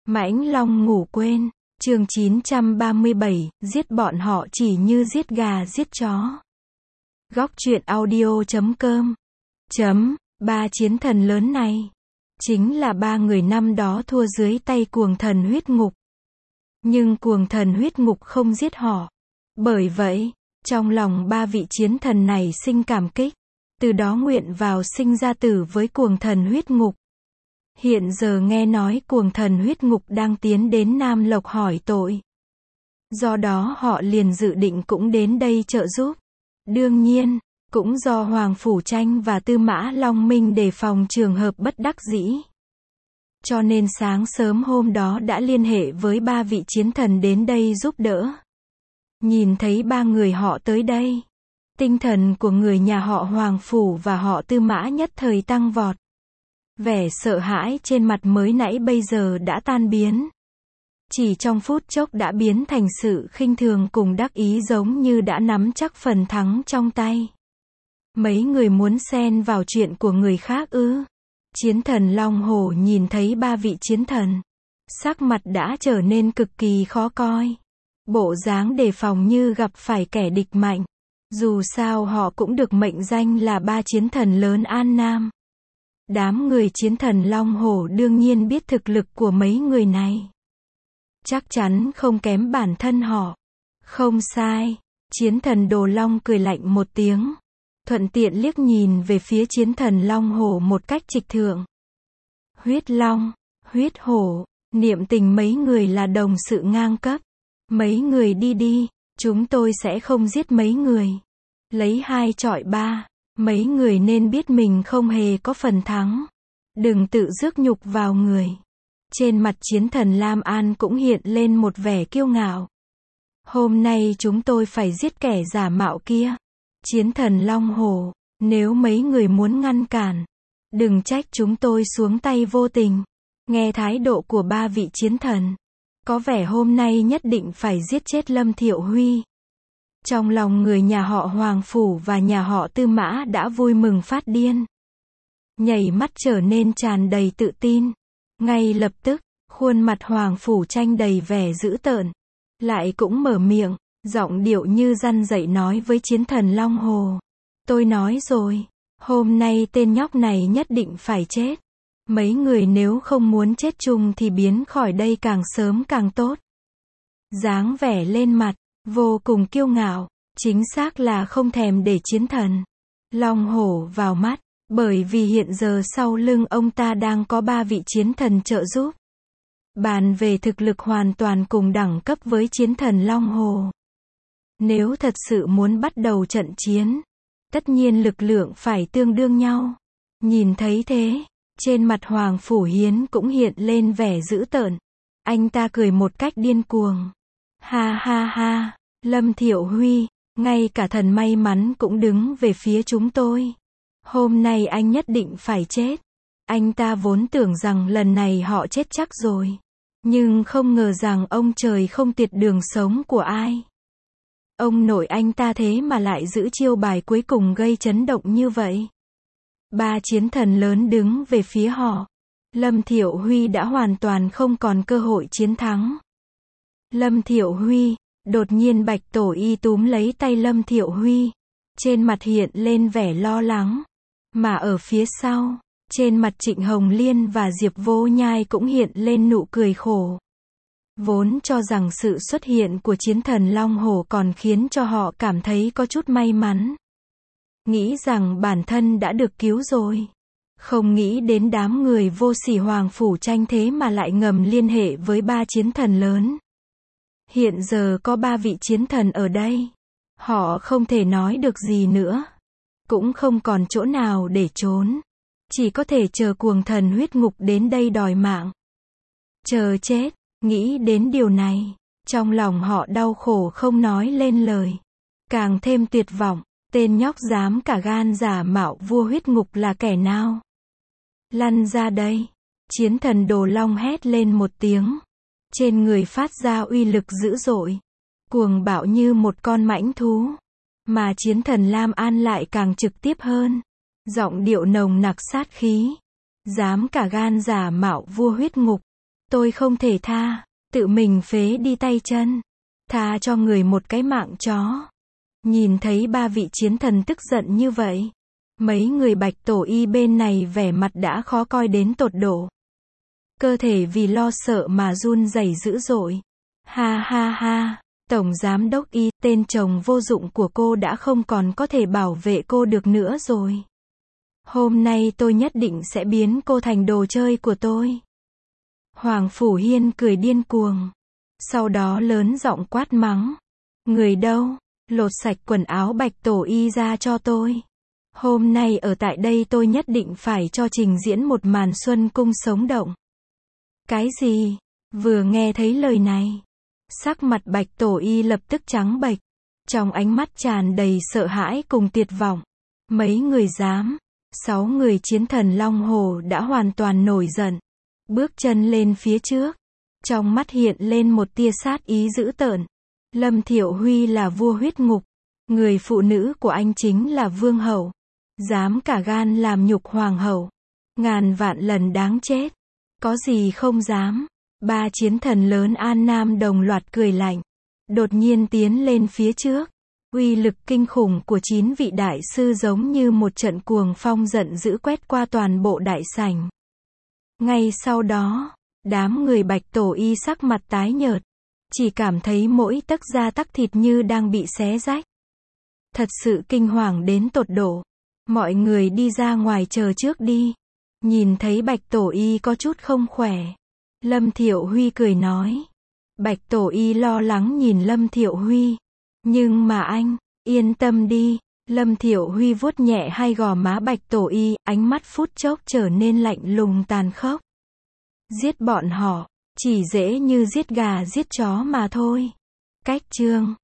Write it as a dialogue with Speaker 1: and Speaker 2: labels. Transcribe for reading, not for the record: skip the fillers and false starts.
Speaker 1: Mãnh Long ngủ quên, chương 937, giết bọn họ chỉ như giết gà giết chó. Góc truyện audio.com Ba chiến thần lớn này chính là ba người năm đó thua dưới tay cuồng thần huyết ngục. Nhưng cuồng thần huyết ngục không giết họ. Bởi vậy, trong lòng ba vị chiến thần này sinh cảm kích, từ đó nguyện vào sinh ra tử với cuồng thần huyết ngục. Hiện giờ nghe nói cuồng thần huyết ngục đang tiến đến Nam Lộc hỏi tội. Do đó họ liền dự định cũng đến đây trợ giúp. Đương nhiên, cũng do Hoàng Phủ Tranh và Tư Mã Long Minh đề phòng trường hợp bất đắc dĩ. Cho nên sáng sớm hôm đó đã liên hệ với ba vị chiến thần đến đây giúp đỡ. Nhìn thấy ba người họ tới đây, tinh thần của người nhà họ Hoàng Phủ và họ Tư Mã nhất thời tăng vọt. Vẻ sợ hãi trên mặt mới nãy bây giờ đã tan biến. Chỉ trong phút chốc đã biến thành sự khinh thường cùng đắc ý, giống như đã nắm chắc phần thắng trong tay. Mấy người muốn xen vào chuyện của người khác ư? Chiến thần Long Hổ nhìn thấy ba vị chiến thần, sắc mặt đã trở nên cực kỳ khó coi. Bộ dáng đề phòng như gặp phải kẻ địch mạnh. Dù sao họ cũng được mệnh danh là ba chiến thần lớn An Nam. Đám người chiến thần Long Hổ đương nhiên biết thực lực của mấy người này. Chắc chắn không kém bản thân họ. Không sai, chiến thần Đồ Long cười lạnh một tiếng. Thuận tiện liếc nhìn về phía chiến thần Long Hổ một cách trịch thượng. Huyết Long, huyết hổ, niệm tình mấy người là đồng sự ngang cấp. Mấy người đi đi, chúng tôi sẽ không giết mấy người. Lấy 2 chọi 3. Mấy người nên biết mình không hề có phần thắng. Đừng tự rước nhục vào người. Trên mặt chiến thần Lam An cũng hiện lên một vẻ kiêu ngạo. Hôm nay chúng tôi phải giết kẻ giả mạo kia. Chiến thần Long Hổ, nếu mấy người muốn ngăn cản, đừng trách chúng tôi xuống tay vô tình. Nghe thái độ của ba vị chiến thần, có vẻ hôm nay nhất định phải giết chết Lâm Thiệu Huy. Trong lòng người nhà họ Hoàng Phủ và nhà họ Tư Mã đã vui mừng phát điên. Nhảy mắt trở nên tràn đầy tự tin. Ngay lập tức, khuôn mặt Hoàng Phủ Tranh đầy vẻ dữ tợn. Lại cũng mở miệng, giọng điệu như răn dạy nói với chiến thần Long Hồ. Tôi nói rồi, hôm nay tên nhóc này nhất định phải chết. Mấy người nếu không muốn chết chung thì biến khỏi đây càng sớm càng tốt. Dáng vẻ lên mặt vô cùng kiêu ngạo, chính xác là không thèm để chiến thần Long Hổ vào mắt, bởi vì hiện giờ sau lưng ông ta đang có ba vị chiến thần trợ giúp. Bàn về thực lực hoàn toàn cùng đẳng cấp với chiến thần Long Hổ. Nếu thật sự muốn bắt đầu trận chiến, tất nhiên lực lượng phải tương đương nhau. Nhìn thấy thế, trên mặt Hoàng Phủ Hiến cũng hiện lên vẻ dữ tợn. Anh ta cười một cách điên cuồng. Ha ha ha, Lâm Thiệu Huy, ngay cả thần may mắn cũng đứng về phía chúng tôi. Hôm nay anh nhất định phải chết. Anh ta vốn tưởng rằng lần này họ chết chắc rồi. Nhưng không ngờ rằng ông trời không tiệt đường sống của ai. Ông nội anh ta thế mà lại giữ chiêu bài cuối cùng gây chấn động như vậy. Ba chiến thần lớn đứng về phía họ. Lâm Thiệu Huy đã hoàn toàn không còn cơ hội chiến thắng. Lâm Thiệu Huy, đột nhiên Bạch Tổ Y túm lấy tay Lâm Thiệu Huy. Trên mặt hiện lên vẻ lo lắng. Mà ở phía sau, trên mặt Trịnh Hồng Liên và Diệp Vô Nhai cũng hiện lên nụ cười khổ. Vốn cho rằng sự xuất hiện của chiến thần Long Hổ còn khiến cho họ cảm thấy có chút may mắn. Nghĩ rằng bản thân đã được cứu rồi. Không nghĩ đến đám người vô sỉ Hoàng Phủ Tranh thế mà lại ngầm liên hệ với ba chiến thần lớn. Hiện giờ có ba vị chiến thần ở đây. Họ không thể nói được gì nữa. Cũng không còn chỗ nào để trốn. Chỉ có thể chờ cuồng thần huyết ngục đến đây đòi mạng. Chờ chết, nghĩ đến điều này. Trong lòng họ đau khổ không nói lên lời. Càng thêm tuyệt vọng, tên nhóc dám cả gan giả mạo vua huyết ngục là kẻ nào? Lăn ra đây. Chiến thần Đồ Long hét lên một tiếng. Trên người phát ra uy lực dữ dội. Cuồng bạo như một con mãnh thú. Mà chiến thần Lam An lại càng trực tiếp hơn. Giọng điệu nồng nặc sát khí. Dám cả gan giả mạo vua huyết ngục. Tôi không thể tha, tự mình phế đi tay chân, tha cho người một cái mạng chó. Nhìn thấy ba vị chiến thần tức giận như vậy, mấy người Bạch Tổ Y bên này vẻ mặt đã khó coi đến tột độ. Cơ thể vì lo sợ mà run rẩy dữ dội. Ha ha ha, Tổng Giám Đốc Y, tên chồng vô dụng của cô đã không còn có thể bảo vệ cô được nữa rồi. Hôm nay tôi nhất định sẽ biến cô thành đồ chơi của tôi. Hoàng Phủ Hiên cười điên cuồng. Sau đó lớn giọng quát mắng. Người đâu? Lột sạch quần áo Bạch Tổ Y ra cho tôi. Hôm nay ở tại đây tôi nhất định phải cho trình diễn một màn Xuân Cung sống động. Cái gì? Vừa nghe thấy lời này, sắc mặt Bạch Tổ Y lập tức trắng bệch, trong ánh mắt tràn đầy sợ hãi cùng tuyệt vọng. Mấy người dám? 6 người chiến thần Long Hồ đã hoàn toàn nổi giận, bước chân lên phía trước, trong mắt hiện lên một tia sát ý dữ tợn. Lâm Thiệu Huy là vua huyết ngục, người phụ nữ của anh chính là vương hậu, dám cả gan làm nhục hoàng hậu, ngàn vạn lần đáng chết. Có gì không dám? Ba chiến thần lớn An Nam đồng loạt cười lạnh, đột nhiên tiến lên phía trước. Uy lực kinh khủng của 9 vị đại sư giống như một trận cuồng phong giận dữ quét qua toàn bộ đại sảnh. Ngay sau đó, đám người Bạch Tổ Y sắc mặt tái nhợt, chỉ cảm thấy mỗi tấc da tấc thịt như đang bị xé rách. Thật sự kinh hoàng đến tột độ. Mọi người đi ra ngoài chờ trước đi. Nhìn thấy Bạch Tổ Y có chút không khỏe, Lâm Thiệu Huy cười nói. Bạch Tổ Y lo lắng nhìn Lâm Thiệu Huy. Nhưng mà anh, yên tâm đi. Lâm Thiệu Huy vuốt nhẹ hai gò má Bạch Tổ Y, ánh mắt phút chốc trở nên lạnh lùng tàn khốc. Giết bọn họ, chỉ dễ như giết gà giết chó mà thôi. Cách chương